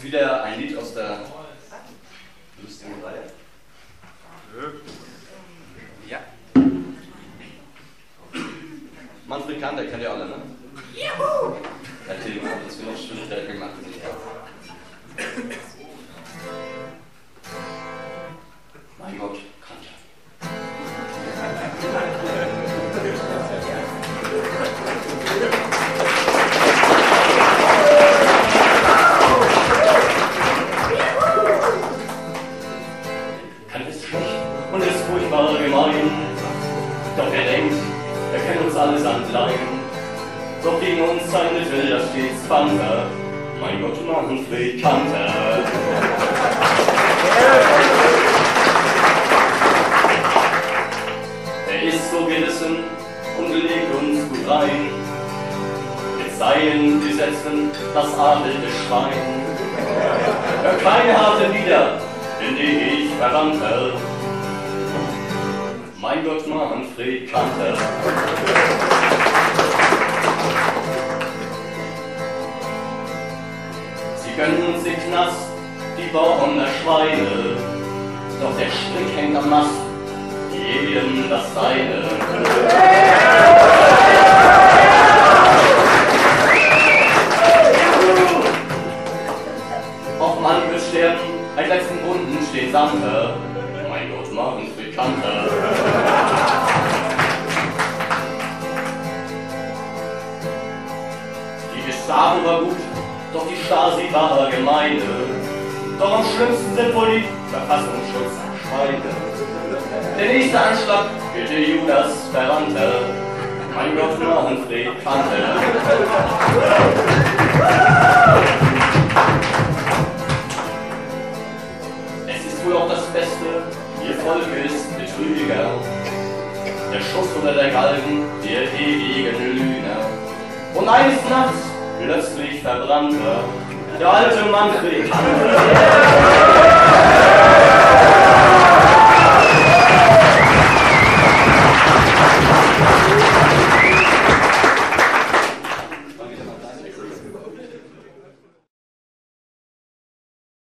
wieder ein Lied aus der lustigen Reihe. Ja. Manfred Kanter kennt ihr alle, ne? Juhu! Herr Tillmann hat uns noch Schwierigkeiten gemacht. Mein Gott, Kanter. Kanter ist schlecht und ist furchtbar gemein. Doch er denkt, er kennt uns allesamt leiden. Doch gegen uns sein Mittel, da steht's Panther. Mein Gott, Manfred Kanter. Er ist so gerissen und legt uns gut rein. Mit seinen Gesetzen das adelte Schwein. Der kleine harte Lieder, in die ich verwandte. Mein Gott, Manfred Kanter. Sie gönnen uns den Knast, die Bauern der Schweine. Doch der Strick hängt am Mast, jedem das Seine. Auch Mann wird sterben, als letzten Wunden steht Santer. Mein Gott, Manfred Kanter. Die Gestapo war gut, doch die Stasi war gemeine. Doch am schlimmsten sind wohl die Verfassungsschutz Schweine. Der nächste Anschlag bitte Judas Verwandter. Mein Gott, Manfred Kanter. Es ist wohl auch das Beste, ihr Volk ist Betrüger. Der Schuss unter der Galgen, der ewigen Lügner. Und eines Nachts plötzlich verbrannter, der alte Manfred Kanter.